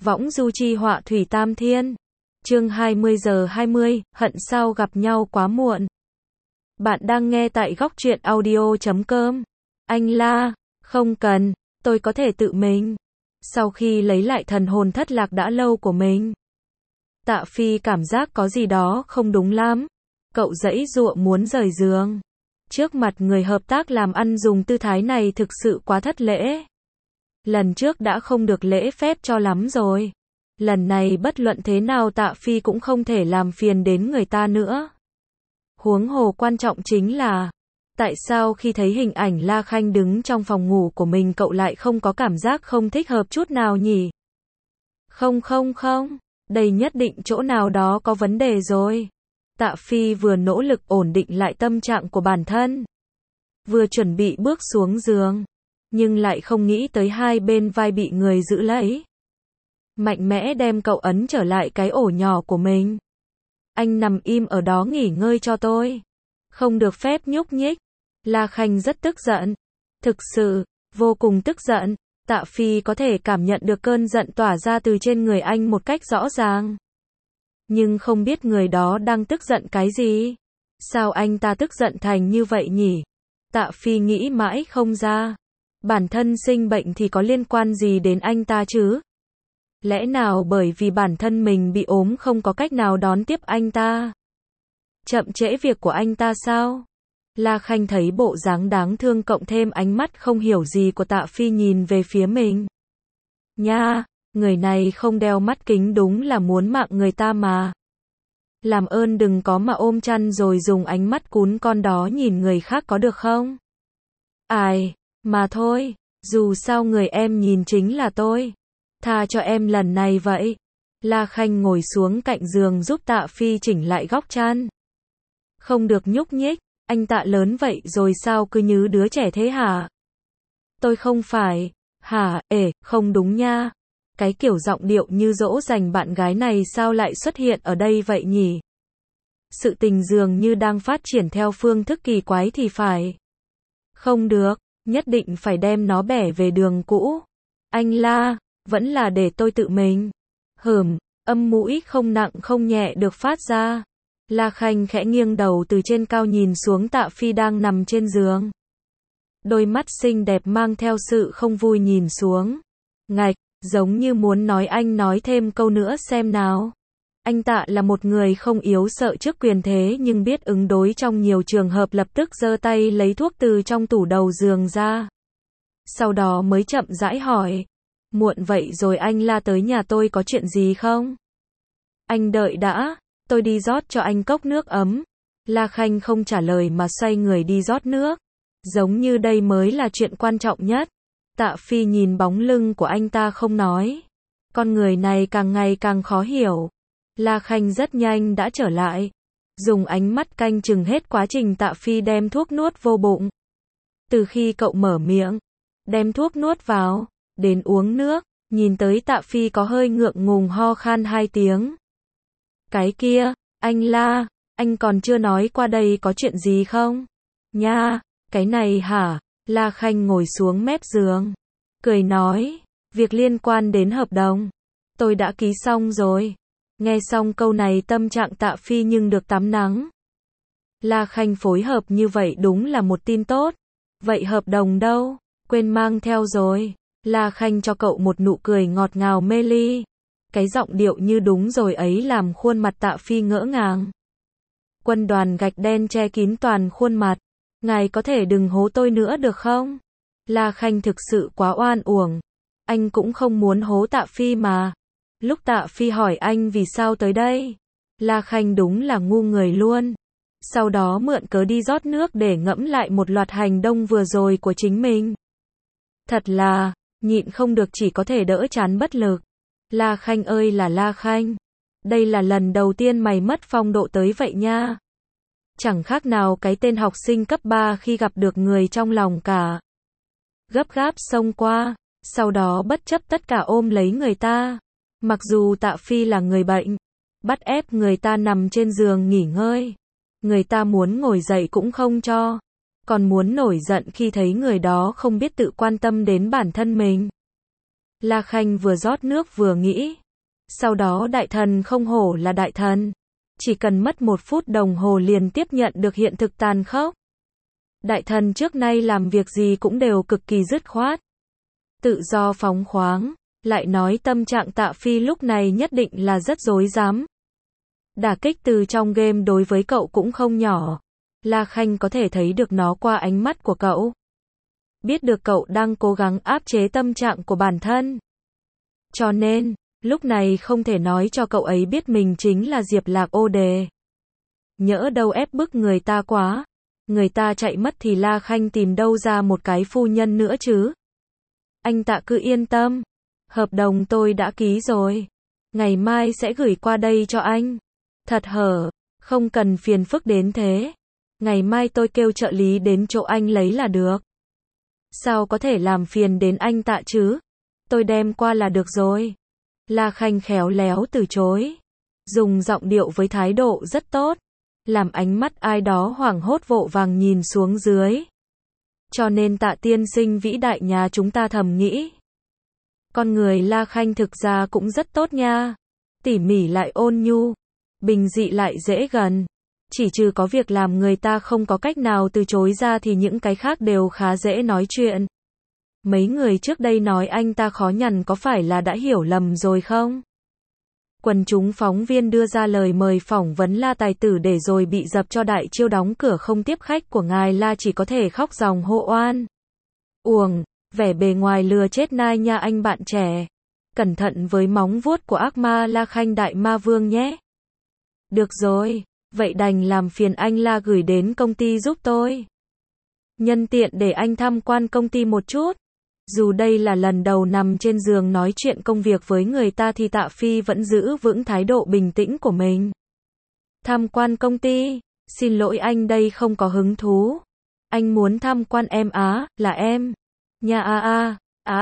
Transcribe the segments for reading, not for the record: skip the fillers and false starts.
Võng du chi họa thủy tam thiên. Chương 20:20, hận sao gặp nhau quá muộn. Bạn đang nghe tại góc truyện audio.com. Anh la, không cần, tôi có thể tự mình. Sau khi lấy lại thần hồn thất lạc đã lâu của mình, Tạ Phi cảm giác có gì đó không đúng lắm. Cậu giãy giụa muốn rời giường. Trước mặt người hợp tác làm ăn dùng tư thái này thực sự quá thất lễ. Lần trước đã không được lễ phép cho lắm rồi. Lần này bất luận thế nào Tạ Phi cũng không thể làm phiền đến người ta nữa. Huống hồ quan trọng chính là, tại sao khi thấy hình ảnh La Khanh đứng trong phòng ngủ của mình cậu lại không có cảm giác không thích hợp chút nào nhỉ? Không, đây nhất định chỗ nào đó có vấn đề rồi. Tạ Phi vừa nỗ lực ổn định lại tâm trạng của bản thân, vừa chuẩn bị bước xuống giường, nhưng lại không nghĩ tới hai bên vai bị người giữ lấy. Mạnh mẽ đem cậu ấn trở lại cái ổ nhỏ của mình. Anh nằm im ở đó nghỉ ngơi cho tôi. Không được phép nhúc nhích. La Khanh rất tức giận. Thực sự, vô cùng tức giận. Tạ Phi có thể cảm nhận được cơn giận tỏa ra từ trên người anh một cách rõ ràng. Nhưng không biết người đó đang tức giận cái gì. Sao anh ta tức giận thành như vậy nhỉ? Tạ Phi nghĩ mãi không ra. Bản thân sinh bệnh thì có liên quan gì đến anh ta chứ? Lẽ nào bởi vì bản thân mình bị ốm không có cách nào đón tiếp anh ta? Chậm trễ việc của anh ta sao? La Khanh thấy bộ dáng đáng thương cộng thêm ánh mắt không hiểu gì của Tạ Phi nhìn về phía mình. Nha, người này không đeo mắt kính đúng là muốn mạng người ta mà. Làm ơn đừng có mà ôm chăn rồi dùng ánh mắt cún con đó nhìn người khác có được không? Ai, mà thôi, dù sao người em nhìn chính là tôi. Tha cho em lần này vậy. La Khanh ngồi xuống cạnh giường giúp Tạ Phi chỉnh lại góc chăn. Không được nhúc nhích, anh Tạ lớn vậy rồi sao cứ như đứa trẻ thế hả? Tôi không phải, hả, không đúng nha. Cái kiểu giọng điệu như dỗ dành bạn gái này sao lại xuất hiện ở đây vậy nhỉ? Sự tình dường như đang phát triển theo phương thức kỳ quái thì phải. Không được, nhất định phải đem nó bẻ về đường cũ. Anh la, vẫn là để tôi tự mình. Âm mũi không nặng không nhẹ được phát ra. La Khanh khẽ nghiêng đầu từ trên cao nhìn xuống Tạ Phi đang nằm trên giường. Đôi mắt xinh đẹp mang theo sự không vui nhìn xuống. Ngạch, giống như muốn nói anh nói thêm câu nữa xem nào. Anh Tạ là một người không yếu sợ trước quyền thế nhưng biết ứng đối trong nhiều trường hợp lập tức giơ tay lấy thuốc từ trong tủ đầu giường ra. Sau đó mới chậm rãi hỏi. Muộn vậy rồi anh la tới nhà tôi có chuyện gì không? Anh đợi đã, tôi đi rót cho anh cốc nước ấm. La Khanh không trả lời mà xoay người đi rót nước. Giống như đây mới là chuyện quan trọng nhất. Tạ Phi nhìn bóng lưng của anh ta không nói. Con người này càng ngày càng khó hiểu. La Khanh rất nhanh đã trở lại. Dùng ánh mắt canh chừng hết quá trình Tạ Phi đem thuốc nuốt vô bụng. Từ khi cậu mở miệng, đem thuốc nuốt vào, đến uống nước, nhìn tới Tạ Phi có hơi ngượng ngùng ho khan 2 tiếng. Cái kia, anh la, anh còn chưa nói qua đây có chuyện gì không? Nha, cái này hả? La Khanh ngồi xuống mép giường, cười nói, việc liên quan đến hợp đồng, tôi đã ký xong rồi. Nghe xong câu này tâm trạng Tạ Phi nhưng được tắm nắng. La Khanh phối hợp như vậy đúng là một tin tốt. Vậy hợp đồng đâu? Quên mang theo rồi. La Khanh cho cậu một nụ cười ngọt ngào mê ly. Cái giọng điệu như đúng rồi ấy làm khuôn mặt Tạ Phi ngỡ ngàng. Quân đoàn gạch đen che kín toàn khuôn mặt. Ngài có thể đừng hố tôi nữa được không? La Khanh thực sự quá oan uổng. Anh cũng không muốn hố Tạ Phi mà. Lúc Tạ Phi hỏi anh vì sao tới đây, La Khanh đúng là ngu người luôn. Sau đó mượn cớ đi rót nước để ngẫm lại một loạt hành động vừa rồi của chính mình. Thật là, nhịn không được chỉ có thể đỡ chán bất lực. La Khanh ơi là La Khanh. Đây là lần đầu tiên mày mất phong độ tới vậy nha. Chẳng khác nào cái tên học sinh cấp 3 khi gặp được người trong lòng cả. Gấp gáp xông qua, sau đó bất chấp tất cả ôm lấy người ta. Mặc dù Tạ Phi là người bệnh, bắt ép người ta nằm trên giường nghỉ ngơi. Người ta muốn ngồi dậy cũng không cho. Còn muốn nổi giận khi thấy người đó không biết tự quan tâm đến bản thân mình. La Khanh vừa rót nước vừa nghĩ. Sau đó đại thần không hổ là đại thần. Chỉ cần mất 1 phút đồng hồ liền tiếp nhận được hiện thực tàn khốc. Đại thần trước nay làm việc gì cũng đều cực kỳ dứt khoát. Tự do phóng khoáng. Lại nói tâm trạng Tạ Phi lúc này nhất định là rất rối rắm. Đả kích từ trong game đối với cậu cũng không nhỏ. La Khanh có thể thấy được nó qua ánh mắt của cậu. Biết được cậu đang cố gắng áp chế tâm trạng của bản thân. Cho nên, lúc này không thể nói cho cậu ấy biết mình chính là Diệp Lạc ô đề. Nhỡ đâu ép bức người ta quá. Người ta chạy mất thì La Khanh tìm đâu ra một cái phu nhân nữa chứ. Anh Tạ cứ yên tâm. Hợp đồng tôi đã ký rồi. Ngày mai sẽ gửi qua đây cho anh. Thật hở, không cần phiền phức đến thế. Ngày mai tôi kêu trợ lý đến chỗ anh lấy là được. Sao có thể làm phiền đến anh Tạ chứ? Tôi đem qua là được rồi. La Khanh khéo léo từ chối. Dùng giọng điệu với thái độ rất tốt. Làm ánh mắt ai đó hoảng hốt vội vàng nhìn xuống dưới. Cho nên Tạ tiên sinh vĩ đại nhà chúng ta thầm nghĩ. Con người La Khanh thực ra cũng rất tốt nha. Tỉ mỉ lại ôn nhu. Bình dị lại dễ gần. Chỉ trừ có việc làm người ta không có cách nào từ chối ra thì những cái khác đều khá dễ nói chuyện. Mấy người trước đây nói anh ta khó nhằn có phải là đã hiểu lầm rồi không? Quần chúng phóng viên đưa ra lời mời phỏng vấn La tài tử để rồi bị dập cho đại chiêu đóng cửa không tiếp khách của ngài La chỉ có thể khóc ròng hộ oan. Uổng, vẻ bề ngoài lừa chết nai nha anh bạn trẻ. Cẩn thận với móng vuốt của ác ma La Khanh đại ma vương nhé. Được rồi, vậy đành làm phiền anh La gửi đến công ty giúp tôi. Nhân tiện để anh tham quan công ty một chút. Dù đây là lần đầu nằm trên giường nói chuyện công việc với người ta thì Tạ Phi vẫn giữ vững thái độ bình tĩnh của mình. Tham quan công ty? Xin lỗi anh đây không có hứng thú. Anh muốn tham quan em á, là em. Nha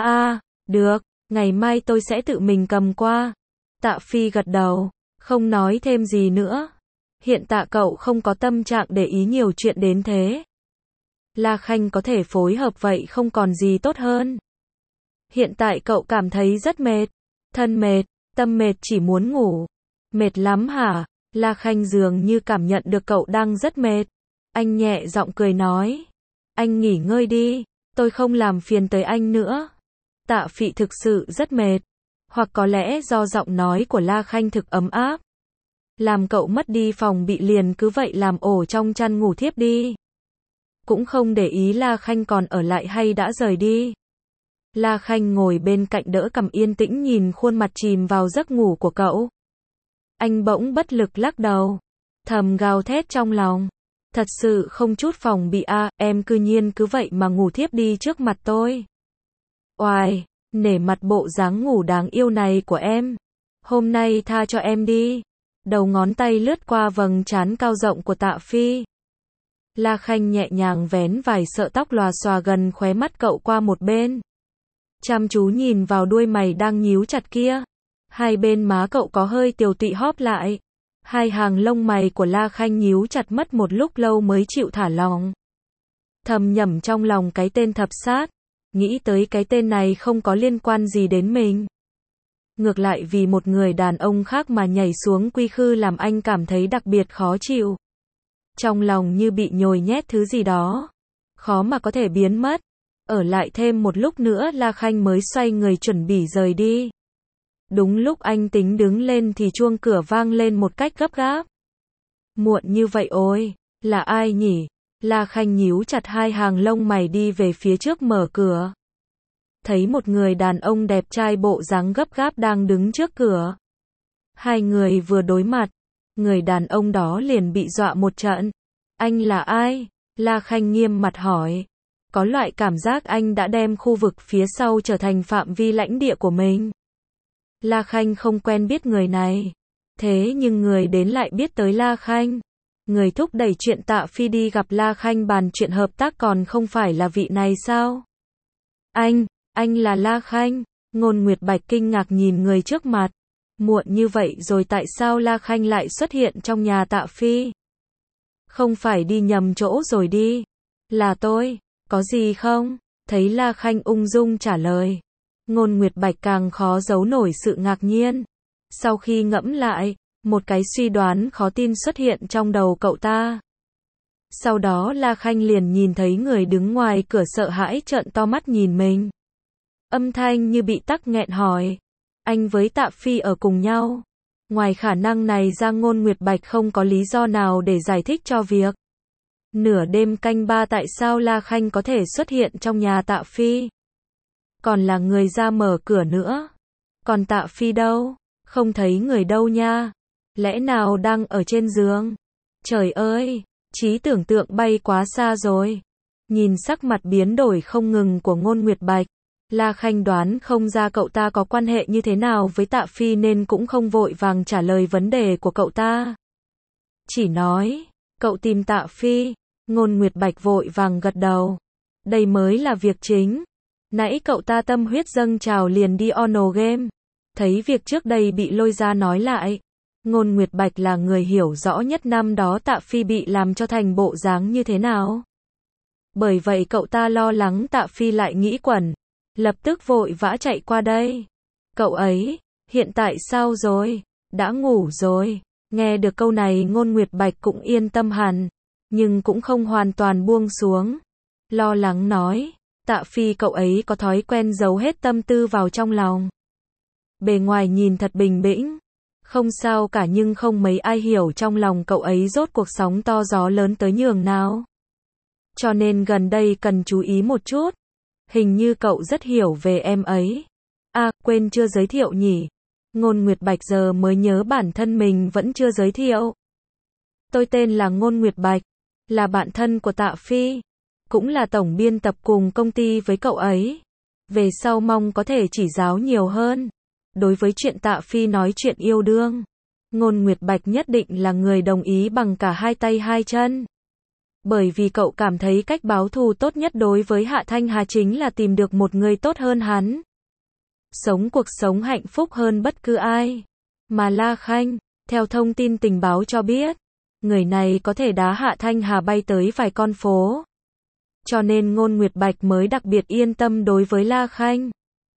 được, ngày mai tôi sẽ tự mình cầm qua. Tạ Phi gật đầu, không nói thêm gì nữa. Hiện Tạ cậu không có tâm trạng để ý nhiều chuyện đến thế. La Khanh có thể phối hợp vậy không còn gì tốt hơn. Hiện tại cậu cảm thấy rất mệt. Thân mệt, tâm mệt chỉ muốn ngủ. Mệt lắm hả? La Khanh dường như cảm nhận được cậu đang rất mệt. Anh nhẹ giọng cười nói. Anh nghỉ ngơi đi, tôi không làm phiền tới anh nữa. Tạ Phị thực sự rất mệt. Hoặc có lẽ do giọng nói của La Khanh thực ấm áp. Làm cậu mất đi phòng bị liền cứ vậy làm ổ trong chăn ngủ thiếp đi. Cũng không để ý La Khanh còn ở lại hay đã rời đi. La Khanh ngồi bên cạnh đỡ cằm yên tĩnh nhìn khuôn mặt chìm vào giấc ngủ của cậu. Anh bỗng bất lực lắc đầu. Thầm gào thét trong lòng. Thật sự không chút phòng bị em cư nhiên cứ vậy mà ngủ thiếp đi trước mặt tôi. Oài, nể mặt bộ dáng ngủ đáng yêu này của em. Hôm nay tha cho em đi. Đầu ngón tay lướt qua vầng trán cao rộng của Tạ Phi. La Khanh nhẹ nhàng vén vài sợi tóc lòa xòa gần khóe mắt cậu qua một bên. Chăm chú nhìn vào đuôi mày đang nhíu chặt kia. Hai bên má cậu có hơi tiều tụy hóp lại. Hai hàng lông mày của La Khanh nhíu chặt mất một lúc lâu mới chịu thả lỏng. Thầm nhẩm trong lòng cái tên thập sát. Nghĩ tới cái tên này không có liên quan gì đến mình. Ngược lại vì một người đàn ông khác mà nhảy xuống quy khư làm anh cảm thấy đặc biệt khó chịu. Trong lòng như bị nhồi nhét thứ gì đó. Khó mà có thể biến mất. Ở lại thêm một lúc nữa La Khanh mới xoay người chuẩn bị rời đi. Đúng lúc anh tính đứng lên thì chuông cửa vang lên một cách gấp gáp. Muộn như vậy ôi, là ai nhỉ? La Khanh nhíu chặt hai hàng lông mày đi về phía trước mở cửa. Thấy một người đàn ông đẹp trai bộ dáng gấp gáp đang đứng trước cửa. Hai người vừa đối mặt, người đàn ông đó liền bị dọa một trận. Anh là ai? La Khanh nghiêm mặt hỏi. Có loại cảm giác anh đã đem khu vực phía sau trở thành phạm vi lãnh địa của mình. La Khanh không quen biết người này. Thế nhưng người đến lại biết tới La Khanh. Người thúc đẩy chuyện Tạ Phi đi gặp La Khanh bàn chuyện hợp tác còn không phải là vị này sao? Anh là La Khanh. Ngôn Nguyệt Bạch kinh ngạc nhìn người trước mặt. Muộn như vậy rồi tại sao La Khanh lại xuất hiện trong nhà Tạ Phi? Không phải đi nhầm chỗ rồi đi. Là tôi, có gì không? Thấy La Khanh ung dung trả lời. Ngôn Nguyệt Bạch càng khó giấu nổi sự ngạc nhiên. Sau khi ngẫm lại, một cái suy đoán khó tin xuất hiện trong đầu cậu ta. Sau đó La Khanh liền nhìn thấy người đứng ngoài cửa sợ hãi trợn to mắt nhìn mình. Âm thanh như bị tắc nghẹn hỏi. Anh với Tạ Phi ở cùng nhau. Ngoài khả năng này ra Ngôn Nguyệt Bạch không có lý do nào để giải thích cho việc. Nửa đêm canh 3 tại sao La Khanh có thể xuất hiện trong nhà Tạ Phi. Còn là người ra mở cửa nữa. Còn Tạ Phi đâu? Không thấy người đâu nha. Lẽ nào đang ở trên giường? Trời ơi, trí tưởng tượng bay quá xa rồi. Nhìn sắc mặt biến đổi không ngừng của Ngôn Nguyệt Bạch, La Khanh đoán không ra cậu ta có quan hệ như thế nào với Tạ Phi nên cũng không vội vàng trả lời vấn đề của cậu ta. Chỉ nói, cậu tìm Tạ Phi. Ngôn Nguyệt Bạch vội vàng gật đầu. Đây mới là việc chính. Nãy cậu ta tâm huyết dâng trào liền đi Ono Game. Thấy việc trước đây bị lôi ra nói lại. Ngôn Nguyệt Bạch là người hiểu rõ nhất năm đó Tạ Phi bị làm cho thành bộ dáng như thế nào. Bởi vậy cậu ta lo lắng Tạ Phi lại nghĩ quẩn. Lập tức vội vã chạy qua đây. Cậu ấy, hiện tại sao rồi? Đã ngủ rồi. Nghe được câu này Ngôn Nguyệt Bạch cũng yên tâm hẳn. Nhưng cũng không hoàn toàn buông xuống. Lo lắng nói, Tạ Phi cậu ấy có thói quen giấu hết tâm tư vào trong lòng. Bề ngoài nhìn thật bình tĩnh. Không sao cả nhưng không mấy ai hiểu trong lòng cậu ấy rốt cuộc sóng to gió lớn tới nhường nào. Cho nên gần đây cần chú ý một chút. Hình như cậu rất hiểu về em ấy. À, quên chưa giới thiệu nhỉ. Ngôn Nguyệt Bạch giờ mới nhớ bản thân mình vẫn chưa giới thiệu. Tôi tên là Ngôn Nguyệt Bạch, là bạn thân của Tạ Phi, cũng là tổng biên tập cùng công ty với cậu ấy. Về sau mong có thể chỉ giáo nhiều hơn. Đối với chuyện Tạ Phi nói chuyện yêu đương, Ngôn Nguyệt Bạch nhất định là người đồng ý bằng cả hai tay hai chân. Bởi vì cậu cảm thấy cách báo thù tốt nhất đối với Hạ Thanh Hà chính là tìm được một người tốt hơn hắn. Sống cuộc sống hạnh phúc hơn bất cứ ai. Mà La Khanh, theo thông tin tình báo cho biết, người này có thể đá Hạ Thanh Hà bay tới vài con phố. Cho nên Ngôn Nguyệt Bạch mới đặc biệt yên tâm đối với La Khanh.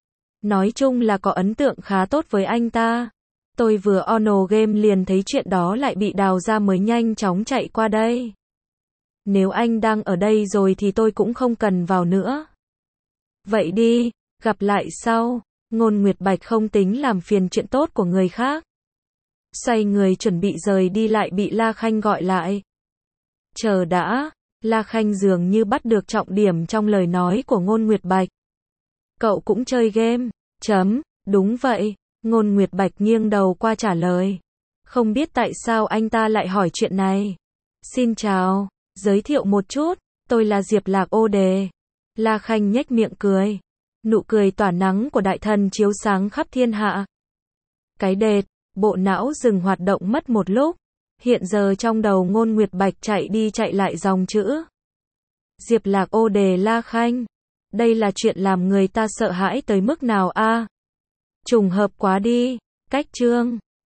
Nói chung là có ấn tượng khá tốt với anh ta. Tôi vừa Ono Game liền thấy chuyện đó lại bị đào ra mới nhanh chóng chạy qua đây. Nếu anh đang ở đây rồi thì tôi cũng không cần vào nữa. Vậy đi, gặp lại sau. Ngôn Nguyệt Bạch không tính làm phiền chuyện tốt của người khác. Xoay người chuẩn bị rời đi lại bị La Khanh gọi lại. Chờ đã, La Khanh dường như bắt được trọng điểm trong lời nói của Ngôn Nguyệt Bạch. Cậu cũng chơi game? Đúng vậy. Ngôn Nguyệt Bạch nghiêng đầu qua trả lời. Không biết tại sao anh ta lại hỏi chuyện này. Xin chào, giới thiệu một chút, tôi là Diệp Lạc Ô Đề. La Khanh nhếch miệng cười. Nụ cười tỏa nắng của đại thần chiếu sáng khắp thiên hạ. Cái đệt, bộ não dừng hoạt động mất một lúc. Hiện giờ trong đầu Ngôn Nguyệt Bạch chạy đi chạy lại dòng chữ. Diệp Lạc Ô Đề La Khanh. Đây là chuyện làm người ta sợ hãi tới mức nào a? Trùng hợp quá đi. Cách chương